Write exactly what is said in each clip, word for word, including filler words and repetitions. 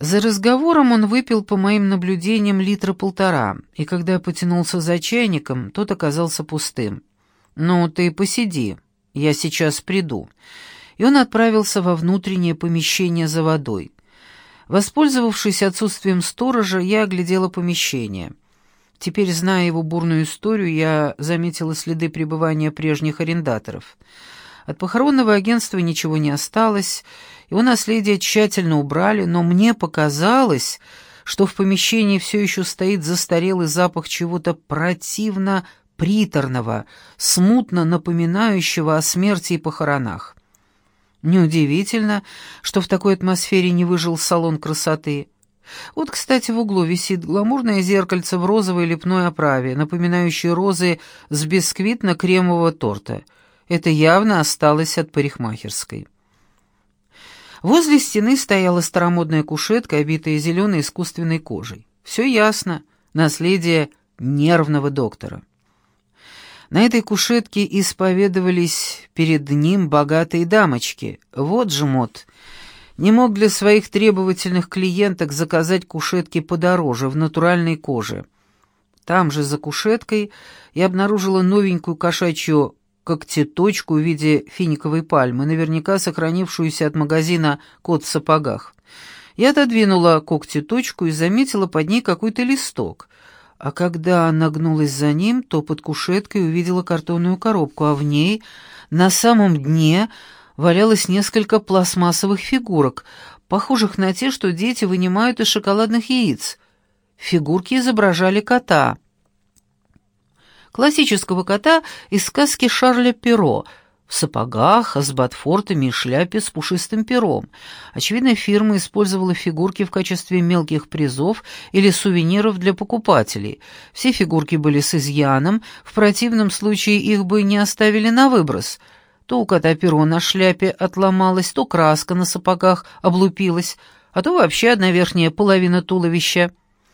За разговором он выпил, по моим наблюдениям, литра полтора, и когда потянулся за чайником, тот оказался пустым. «Ну, ты посиди, я сейчас приду». И он отправился во внутреннее помещение за водой. Воспользовавшись отсутствием сторожа, я оглядела помещение. Теперь, зная его бурную историю, я заметила следы пребывания прежних арендаторов. От похоронного агентства ничего не осталось, его наследие тщательно убрали, но мне показалось, что в помещении все еще стоит застарелый запах чего-то противно-приторного, смутно напоминающего о смерти и похоронах. Неудивительно, что в такой атмосфере не выжил салон красоты. Вот, кстати, в углу висит гламурное зеркальце в розовой лепной оправе, напоминающее розы с бисквитно-кремового торта. Это явно осталось от парикмахерской. Возле стены стояла старомодная кушетка, обитая зеленой искусственной кожей. Все ясно. Наследие нервного доктора. На этой кушетке исповедовались перед ним богатые дамочки. Вот жмот. Не мог для своих требовательных клиенток заказать кушетки подороже, в натуральной коже. Там же за кушеткой я обнаружила новенькую кошачью когтеточку в виде финиковой пальмы, наверняка сохранившуюся от магазина «Кот в сапогах». Я отодвинула когтеточку и заметила под ней какой-то листок. А когда нагнулась за ним, то под кушеткой увидела картонную коробку, а в ней, на самом дне, валялось несколько пластмассовых фигурок, похожих на те, что дети вынимают из шоколадных яиц. Фигурки изображали кота. Классического кота из сказки Шарля Перро, в сапогах, с ботфортами и шляпе с пушистым пером. Очевидно, фирма использовала фигурки в качестве мелких призов или сувениров для покупателей. Все фигурки были с изъяном, в противном случае их бы не оставили на выброс. То у кота перо на шляпе отломалось, то краска на сапогах облупилась, а то вообще одна верхняя половина туловища.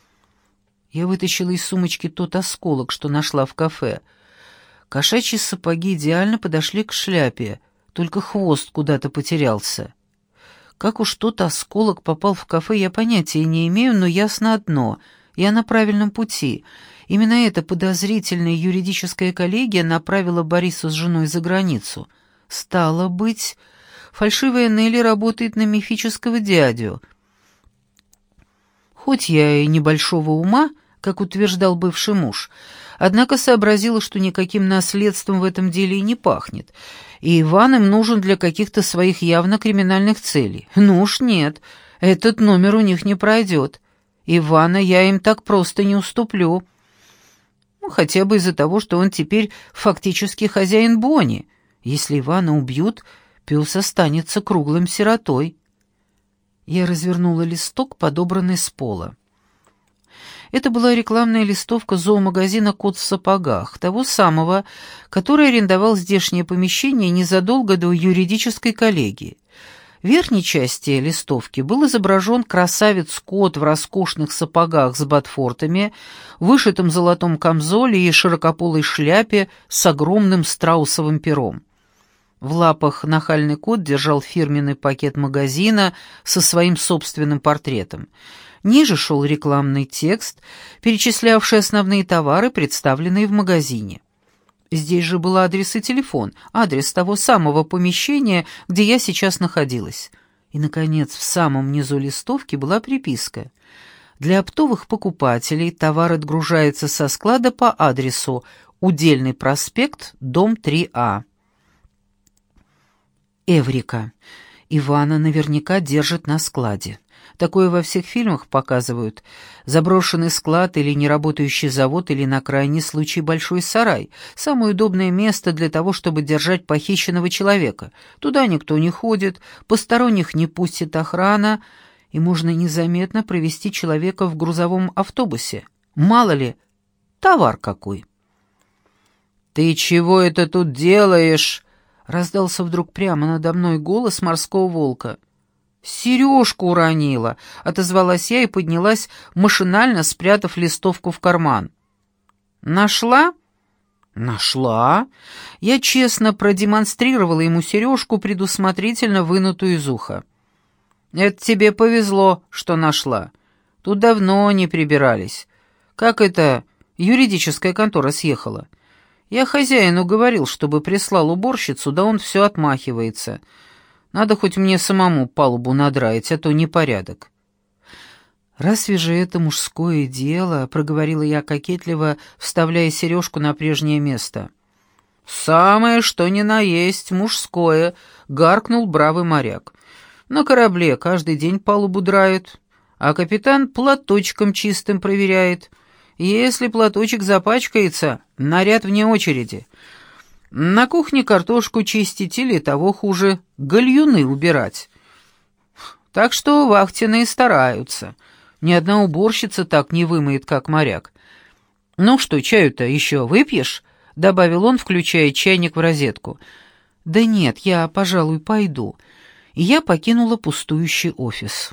Я вытащила из сумочки тот осколок, что нашла в кафе. Кошачьи сапоги идеально подошли к шляпе, только хвост куда-то потерялся. Как уж тот осколок попал в кафе, я понятия не имею, но ясно одно — я на правильном пути. Именно эта подозрительная юридическая коллегия направила Бориса с женой за границу. Стало быть, фальшивая Нелли работает на мифического дядю. Хоть я и небольшого ума, как утверждал бывший муж, однако сообразила, что никаким наследством в этом деле и не пахнет, и Иван им нужен для каких-то своих явно криминальных целей. Ну уж нет, этот номер у них не пройдет. Ивана я им так просто не уступлю. Ну, хотя бы из-за того, что он теперь фактически хозяин Бонни. Если Ивана убьют, пес останется круглым сиротой. Я развернула листок, подобранный с пола. Это была рекламная листовка зоомагазина «Кот в сапогах», того самого, который арендовал здешнее помещение незадолго до юридической коллегии. В верхней части листовки был изображен красавец-кот в роскошных сапогах с ботфортами, вышитом золотом камзоле и широкополой шляпе с огромным страусовым пером. В лапах нахальный кот держал фирменный пакет магазина со своим собственным портретом. Ниже шел рекламный текст, перечислявший основные товары, представленные в магазине. Здесь же был адрес и телефон, адрес того самого помещения, где я сейчас находилась. И, наконец, в самом низу листовки была приписка. Для оптовых покупателей товар отгружается со склада по адресу Удельный проспект, дом три А. Эврика. Ивана наверняка держат на складе. Такое во всех фильмах показывают. Заброшенный склад или неработающий завод, или на крайний случай большой сарай. Самое удобное место для того, чтобы держать похищенного человека. Туда никто не ходит, посторонних не пустит охрана, и можно незаметно провести человека в грузовом автобусе. Мало ли, товар какой. «Ты чего это тут делаешь?» — раздался вдруг прямо надо мной голос морского волка. «Сережку уронила», — отозвалась я и поднялась, машинально спрятав листовку в карман. «Нашла?» «Нашла». Я честно продемонстрировала ему сережку, предусмотрительно вынутую из уха. Это тебе повезло, что нашла. Тут давно не прибирались. Как это юридическая контора съехала? Я хозяину говорил, чтобы прислал уборщицу, да он все отмахивается. Надо хоть мне самому палубу надраить, а то непорядок». «Разве же это мужское дело?» — проговорила я кокетливо, вставляя сережку на прежнее место. «Самое, что ни на есть, мужское», — гаркнул бравый моряк. «На корабле каждый день палубу драют, а капитан платочком чистым проверяет. Если платочек запачкается, наряд вне очереди. На кухне картошку чистить или, того хуже, гальюны убирать. Так что вахтенные стараются. Ни одна уборщица так не вымоет, как моряк. Ну что, чаю-то еще выпьешь?» — добавил он, включая чайник в розетку. «Да нет, я, пожалуй, пойду». И я покинула пустующий офис.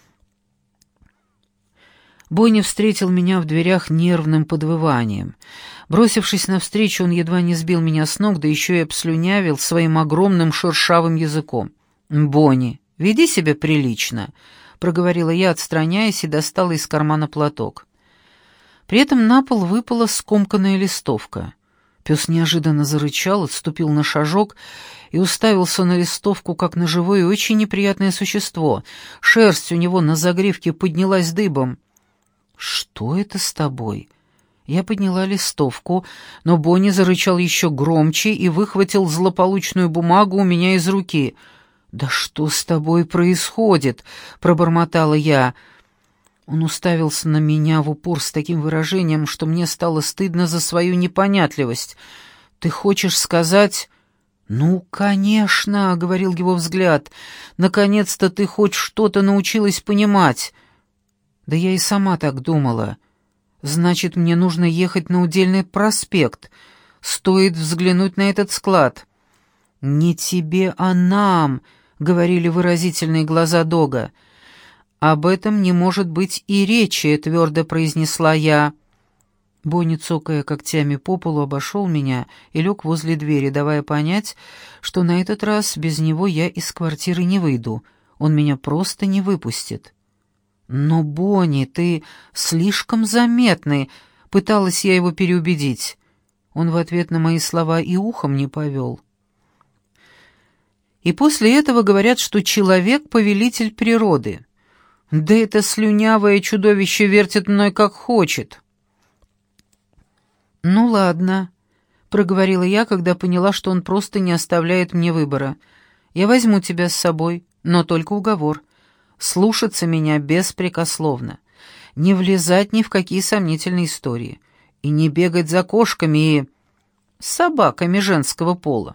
Бонни встретил меня в дверях нервным подвыванием. Бросившись навстречу, он едва не сбил меня с ног, да еще и обслюнявил своим огромным шершавым языком. «Бонни, веди себя прилично», — проговорила я, отстраняясь, и достала из кармана платок. При этом на пол выпала скомканная листовка. Пес неожиданно зарычал, отступил на шажок и уставился на листовку, как на живое и очень неприятное существо. Шерсть у него на загривке поднялась дыбом. «Что это с тобой?» Я подняла листовку, но Бонни зарычал еще громче и выхватил злополучную бумагу у меня из руки. «Да что с тобой происходит?» — пробормотала я. Он уставился на меня в упор с таким выражением, что мне стало стыдно за свою непонятливость. «Ты хочешь сказать...» «Ну, конечно», — говорил его взгляд, — «наконец-то ты хоть что-то научилась понимать». «Да я и сама так думала. Значит, мне нужно ехать на Удельный проспект. Стоит взглянуть на этот склад». «Не тебе, а нам», — говорили выразительные глаза Дога. «Об этом не может быть и речи», — твердо произнесла я. Бонни, цокая когтями по полу, обошел меня и лег возле двери, давая понять, что на этот раз без него я из квартиры не выйду. Он меня просто не выпустит. «Но, Бонни, ты слишком заметный», — пыталась я его переубедить. Он в ответ на мои слова и ухом не повел. И после этого говорят, что человек — повелитель природы. Да это слюнявое чудовище вертит мной как хочет. «Ну ладно», — проговорила я, когда поняла, что он просто не оставляет мне выбора. «Я возьму тебя с собой, но только уговор. Слушаться меня беспрекословно, не влезать ни в какие сомнительные истории и не бегать за кошками и собаками женского пола».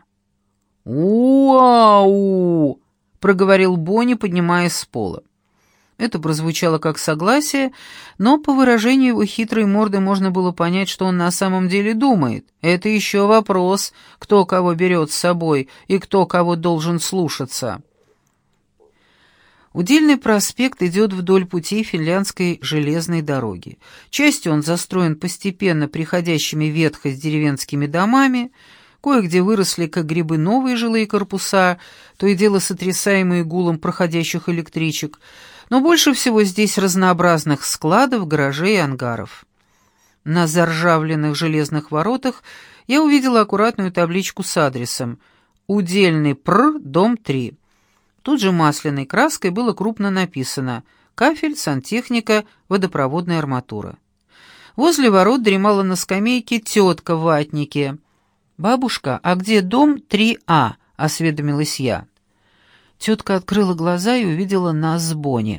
«Уау!» — проговорил Бонни, поднимаясь с пола. Это прозвучало как согласие, но по выражению его хитрой морды можно было понять, что он на самом деле думает. Это еще вопрос, кто кого берет с собой и кто кого должен слушаться. Удельный проспект идет вдоль путей финляндской железной дороги. Частью он застроен постепенно приходящими ветхость деревенскими домами, кое-где выросли, как грибы, новые жилые корпуса, то и дело сотрясаемые гулом проходящих электричек, но больше всего здесь разнообразных складов, гаражей и ангаров. На заржавленных железных воротах я увидела аккуратную табличку с адресом «Удельный Пр, дом три». Тут же масляной краской было крупно написано «Кафель, сантехника, водопроводная арматура». Возле ворот дремала на скамейке тетка в ватнике. «Бабушка, а где дом три А?» — осведомилась я. Тетка открыла глаза и увидела нас с Бонни.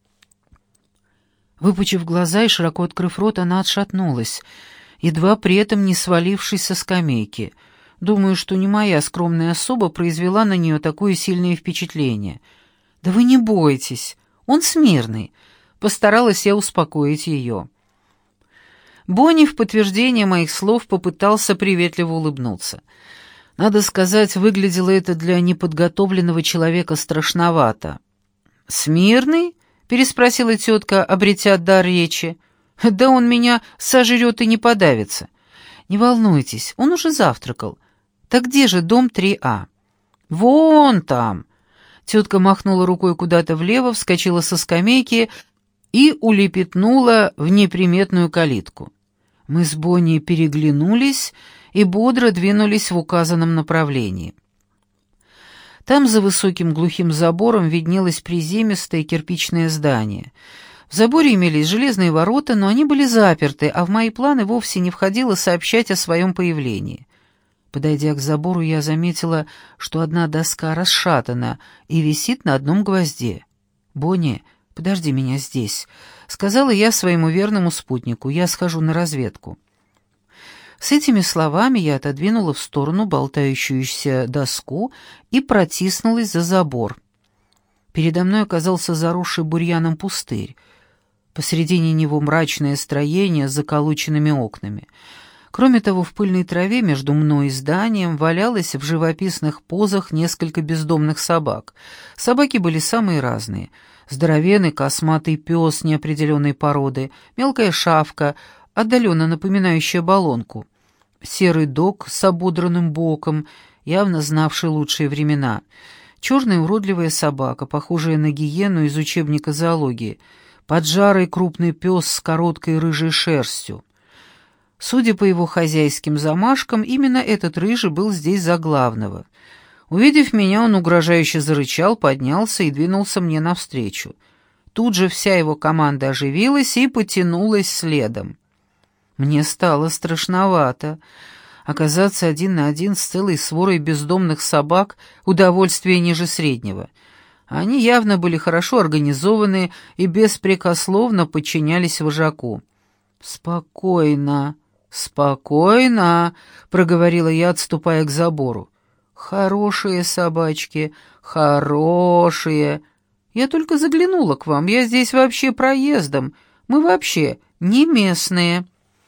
Выпучив глаза и широко открыв рот, она отшатнулась, едва при этом не свалившись со скамейки. Думаю, что не моя скромная особа произвела на нее такое сильное впечатление. «Да вы не бойтесь, он смирный», — постаралась я успокоить ее. Бонни в подтверждение моих слов попытался приветливо улыбнуться. Надо сказать, выглядело это для неподготовленного человека страшновато. «Смирный?» — переспросила тетка, обретя дар речи. «Да он меня сожрет и не подавится». «Не волнуйтесь, он уже завтракал. Так где же дом три А?» «Вон там!» Тетка махнула рукой куда-то влево, вскочила со скамейки и улепетнула в неприметную калитку. Мы с Бонни переглянулись и бодро двинулись в указанном направлении. Там за высоким глухим забором виднелось приземистое кирпичное здание. В заборе имелись железные ворота, но они были заперты, а в мои планы вовсе не входило сообщать о своем появлении. Подойдя к забору, я заметила, что одна доска расшатана и висит на одном гвозде. «Бонни, подожди меня здесь», — сказала я своему верному спутнику, — «я схожу на разведку». С этими словами я отодвинула в сторону болтающуюся доску и протиснулась за забор. Передо мной оказался заросший бурьяном пустырь. Посредине него мрачное строение с заколоченными окнами. Кроме того, в пыльной траве между мной и зданием валялось в живописных позах несколько бездомных собак. Собаки были самые разные. Здоровенный косматый пес неопределенной породы, мелкая шавка, отдаленно напоминающая баллонку, серый дог с ободранным боком, явно знавший лучшие времена, черная уродливая собака, похожая на гиену из учебника зоологии, поджарый крупный пес с короткой рыжей шерстью. Судя по его хозяйским замашкам, именно этот рыжий был здесь за главного. Увидев меня, он угрожающе зарычал, поднялся и двинулся мне навстречу. Тут же вся его команда оживилась и потянулась следом. Мне стало страшновато. Оказаться один на один с целой сворой бездомных собак — удовольствие ниже среднего. Они явно были хорошо организованы и беспрекословно подчинялись вожаку. «Спокойно, спокойно», — проговорила я, отступая к забору. «Хорошие собачки, хорошие. Я только заглянула к вам, я здесь вообще проездом. Мы вообще не местные».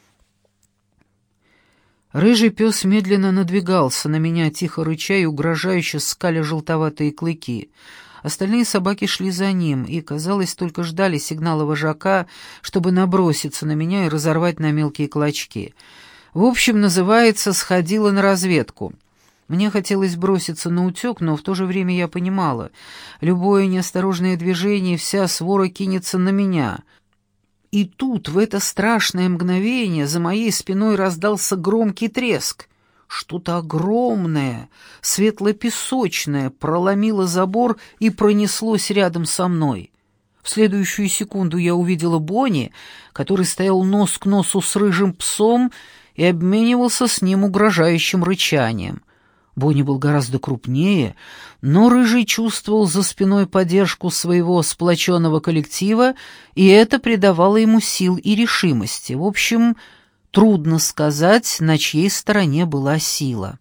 Рыжий пес медленно надвигался на меня, тихо рыча и угрожающе скаля желтоватые клыки. Остальные собаки шли за ним и, казалось, только ждали сигнала вожака, чтобы наброситься на меня и разорвать на мелкие клочки. В общем, называется, сходила на разведку. Мне хотелось броситься на утек, но в то же время я понимала, любое неосторожное движение, вся свора кинется на меня. И тут, в это страшное мгновение, за моей спиной раздался громкий треск. Что-то огромное, светло-песочное, проломило забор и пронеслось рядом со мной. В следующую секунду я увидела Бонни, который стоял нос к носу с рыжим псом и обменивался с ним угрожающим рычанием. Бонни был гораздо крупнее, но Рыжий чувствовал за спиной поддержку своего сплоченного коллектива, и это придавало ему сил и решимости. В общем, трудно сказать, на чьей стороне была сила.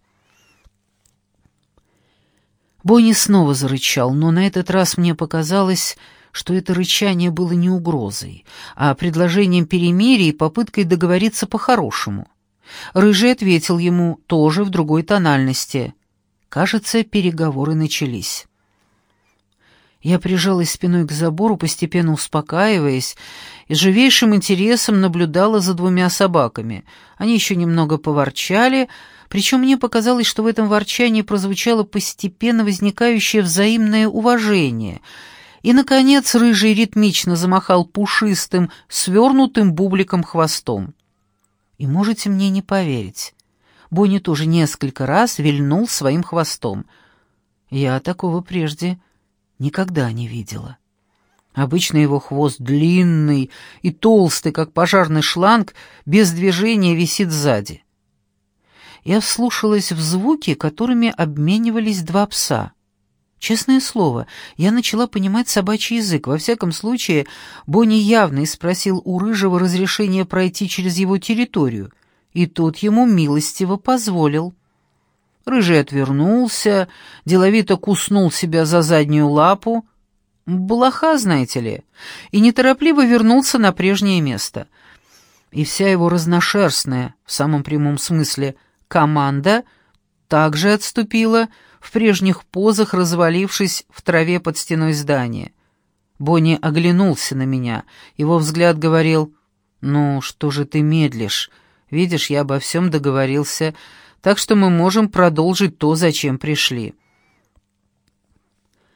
Бонни снова зарычал, но на этот раз мне показалось, что это рычание было не угрозой, а предложением перемирия и попыткой договориться по-хорошему. Рыжий ответил ему тоже в другой тональности. Кажется, переговоры начались. Я прижалась спиной к забору, постепенно успокаиваясь, и с живейшим интересом наблюдала за двумя собаками. Они еще немного поворчали, причем мне показалось, что в этом ворчании прозвучало постепенно возникающее взаимное уважение. И, наконец, Рыжий ритмично замахал пушистым, свернутым бубликом хвостом. И можете мне не поверить, Бонни тоже несколько раз вильнул своим хвостом. Я такого прежде никогда не видела. Обычно его хвост длинный и толстый, как пожарный шланг, без движения висит сзади. Я вслушалась в звуки, которыми обменивались два пса. Честное слово, я начала понимать собачий язык. Во всяком случае, Бонни явно спросил у Рыжего разрешения пройти через его территорию, и тот ему милостиво позволил. Рыжий отвернулся, деловито куснул себя за заднюю лапу, блоха, знаете ли, и неторопливо вернулся на прежнее место. И вся его разношерстная, в самом прямом смысле, команда также отступила, в прежних позах развалившись в траве под стеной здания. Бонни оглянулся на меня. Его взгляд говорил: «Ну, что же ты медлишь? Видишь, я обо всем договорился, так что мы можем продолжить то, зачем пришли».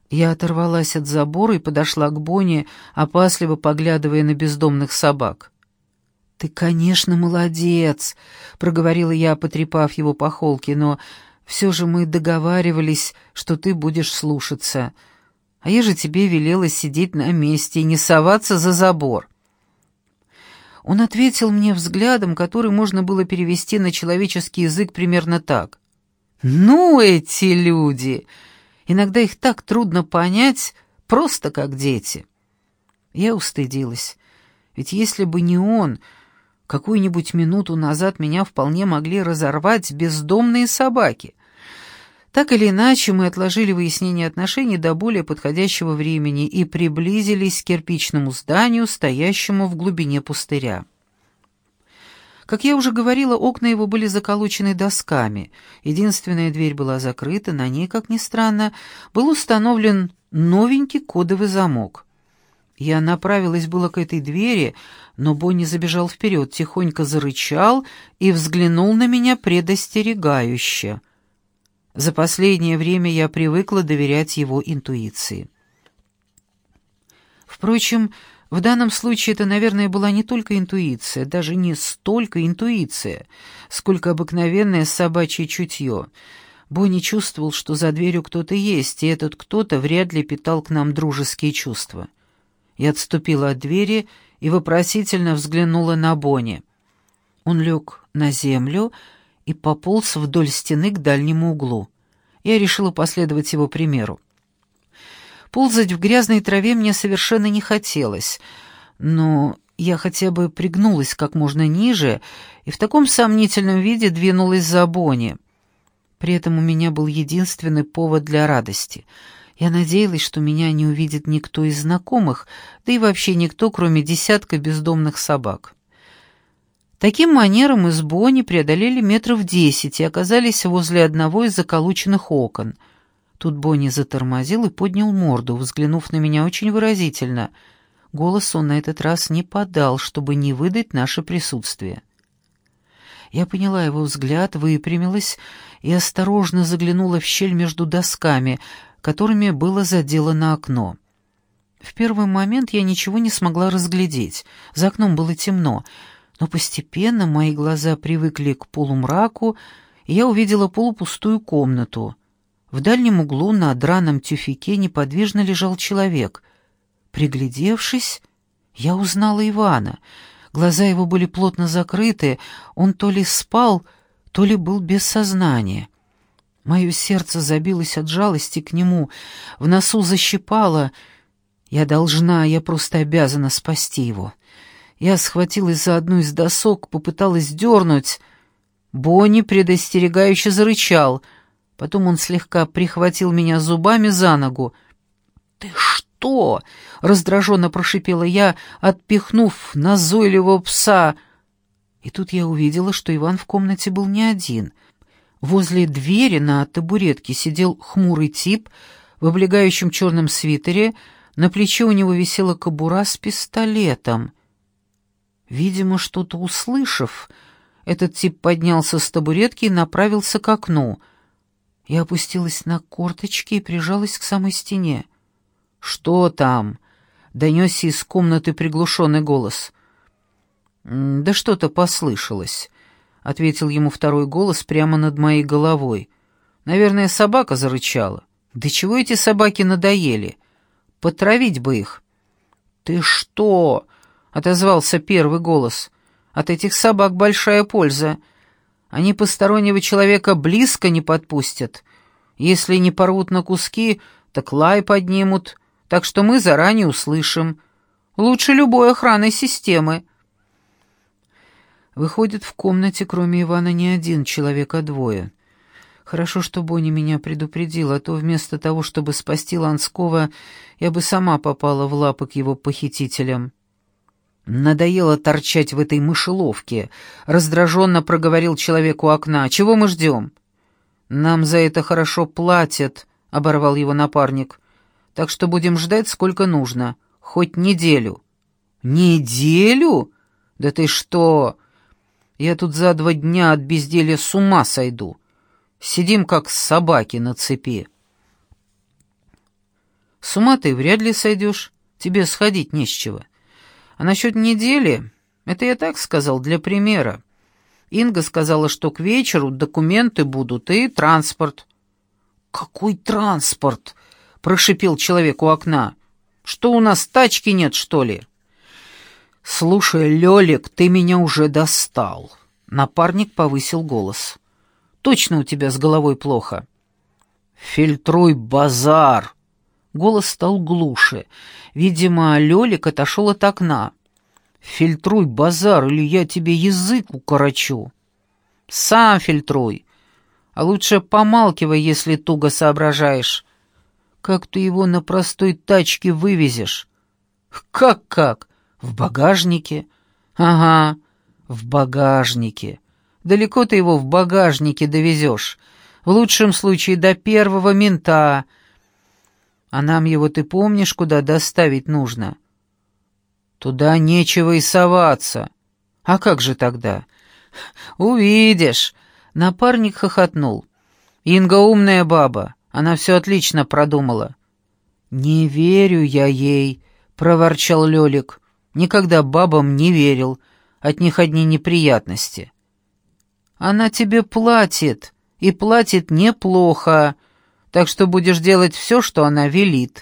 Я оторвалась от забора и подошла к Бонни, опасливо поглядывая на бездомных собак. «Ты, конечно, молодец», — проговорила я, потрепав его по холке, «но все же мы договаривались, что ты будешь слушаться. А я же тебе велела сидеть на месте и не соваться за забор». Он ответил мне взглядом, который можно было перевести на человеческий язык примерно так. «Ну, эти люди! Иногда их так трудно понять, просто как дети». Я устыдилась, ведь если бы не он, какую-нибудь минуту назад меня вполне могли разорвать бездомные собаки. Так или иначе, мы отложили выяснение отношений до более подходящего времени и приблизились к кирпичному зданию, стоящему в глубине пустыря. Как я уже говорила, окна его были заколочены досками. Единственная дверь была закрыта, на ней, как ни странно, был установлен новенький кодовый замок. Я направилась было к этой двери, но Бонни забежал вперед, тихонько зарычал и взглянул на меня предостерегающе. За последнее время я привыкла доверять его интуиции. Впрочем, в данном случае это, наверное, была не только интуиция, даже не столько интуиция, сколько обыкновенное собачье чутье. Бонни чувствовал, что за дверью кто-то есть, и этот кто-то вряд ли питал к нам дружеские чувства. Я отступила от двери и вопросительно взглянула на Бонни. Он лег на землю и пополз вдоль стены к дальнему углу. Я решила последовать его примеру. Ползать в грязной траве мне совершенно не хотелось, но я хотя бы пригнулась как можно ниже и в таком сомнительном виде двинулась за Бонни. При этом у меня был единственный повод для радости. Я надеялась, что меня не увидит никто из знакомых, да и вообще никто, кроме десятка бездомных собак. Таким манером мы с Бонни преодолели метров десять и оказались возле одного из заколоченных окон. Тут Бонни затормозил и поднял морду, взглянув на меня очень выразительно. Голос он на этот раз не подал, чтобы не выдать наше присутствие. Я поняла его взгляд, выпрямилась и осторожно заглянула в щель между досками, которыми было заделано окно. В первый момент я ничего не смогла разглядеть. За окном было темно, но постепенно мои глаза привыкли к полумраку, и я увидела полупустую комнату. В дальнем углу на драном тюфяке неподвижно лежал человек. Приглядевшись, я узнала Ивана. Глаза его были плотно закрыты, он то ли спал, то ли был без сознания. Мое сердце забилось от жалости к нему, в носу защипало. Я должна, я просто обязана спасти его. Я схватилась за одну из досок, попыталась дернуть. Бонни предостерегающе зарычал. Потом он слегка прихватил меня зубами за ногу. «Ты что?» — раздраженно прошипела я, отпихнув назойливого пса. И тут я увидела, что Иван в комнате был не один. Возле двери на табуретке сидел хмурый тип в облегающем черном свитере, на плече у него висела кобура с пистолетом. Видимо, что-то услышав, этот тип поднялся с табуретки и направился к окну. Я опустилась на корточки и прижалась к самой стене. «Что там?» — донесся из комнаты приглушенный голос. «Да что-то послышалось», — ответил ему второй голос прямо над моей головой. «Наверное, собака зарычала. Да чего эти собаки надоели? Потравить бы их». «Ты что?» — отозвался первый голос. «От этих собак большая польза. Они постороннего человека близко не подпустят. Если не порвут на куски, так лай поднимут, так что мы заранее услышим. Лучше любой охранной системы». Выходит, в комнате кроме Ивана не один человек, а двое. Хорошо, что Бонни меня предупредил, а то вместо того, чтобы спасти Ланского, я бы сама попала в лапы к его похитителям. «Надоело торчать в этой мышеловке», — раздраженно проговорил человек у окна. «Чего мы ждем?» «Нам за это хорошо платят», — оборвал его напарник. «Так что будем ждать сколько нужно, хоть неделю». «Неделю? Да ты что? Я тут за два дня от безделья с ума сойду. Сидим как собаки на цепи». С ума ты вряд ли сойдешь, тебе сходить не с чего. А насчет недели, это я так сказал, для примера. Инга сказала, что к вечеру документы будут и транспорт». «Какой транспорт?» — прошипел человек у окна. «Что, у нас тачки нет, что ли?» «Слушай, Лёлик, ты меня уже достал». Напарник повысил голос. «Точно у тебя с головой плохо?» «Фильтруй базар!» Голос стал глуше. Видимо, Лёлик отошел от окна. «Фильтруй базар, или я тебе язык укорочу». «Сам фильтруй. А лучше помалкивай, если туго соображаешь. Как ты его на простой тачке вывезешь?» «Как-как? В багажнике?» «Ага, в багажнике. Далеко ты его в багажнике довезешь. В лучшем случае до первого мента. А нам его, ты помнишь, куда доставить нужно?» «Туда нечего и соваться». «А как же тогда?» «Увидишь». Напарник хохотнул. «Инга умная баба, она все отлично продумала». «Не верю я ей», — проворчал Лёлик. «Никогда бабам не верил, от них одни неприятности». «Она тебе платит, и платит неплохо, так что будешь делать все, что она велит».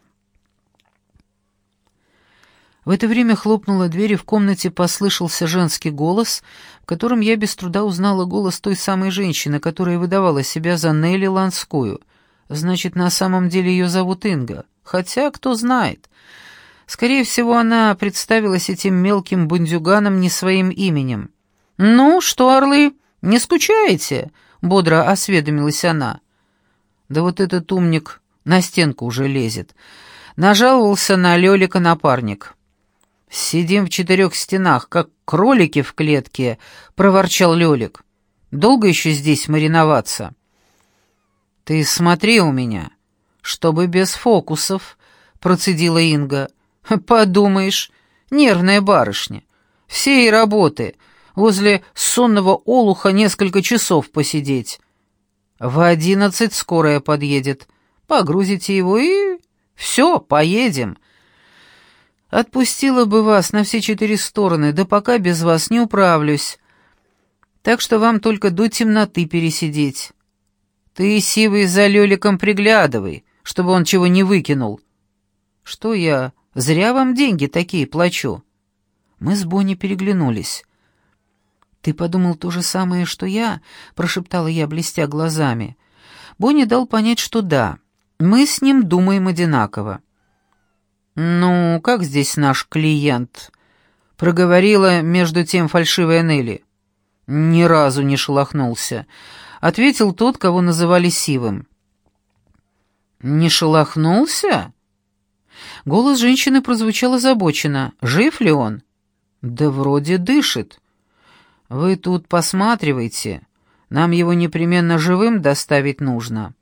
В это время хлопнула дверь, и в комнате послышался женский голос, в котором я без труда узнала голос той самой женщины, которая выдавала себя за Нелли Ланскую. Значит, на самом деле ее зовут Инга. Хотя, кто знает. Скорее всего, она представилась этим мелким бандюганом не своим именем. «Ну что, орлы, не скучаете?» — бодро осведомилась она. Да вот этот умник на стенку уже лезет. Нажаловался на Лёлика напарник. «Сидим в четырех стенах, как кролики в клетке», — проворчал Лёлик. «Долго еще здесь мариноваться?» «Ты смотри у меня, чтобы без фокусов», — процедила Инга. «Подумаешь, нервная барышня. Всей работы возле сонного олуха несколько часов посидеть. В одиннадцать скорая подъедет. Погрузите его и... все, поедем. Отпустила бы вас на все четыре стороны, да пока без вас не управлюсь. Так что вам только до темноты пересидеть. Ты, Сивый, за Лёликом приглядывай, чтобы он чего не выкинул». «Что я, зря вам деньги такие плачу?» Мы с Бонни переглянулись. «Ты подумал то же самое, что я?» — прошептала я, блестя глазами. Бонни дал понять, что да, мы с ним думаем одинаково. «Ну, как здесь наш клиент?» — проговорила между тем фальшивая Нелли. «Ни разу не шелохнулся», — ответил тот, кого называли Сивым. «Не шелохнулся?» Голос женщины прозвучал озабоченно. «Жив ли он?» «Да вроде дышит. Вы тут посматривайте. Нам его непременно живым доставить нужно».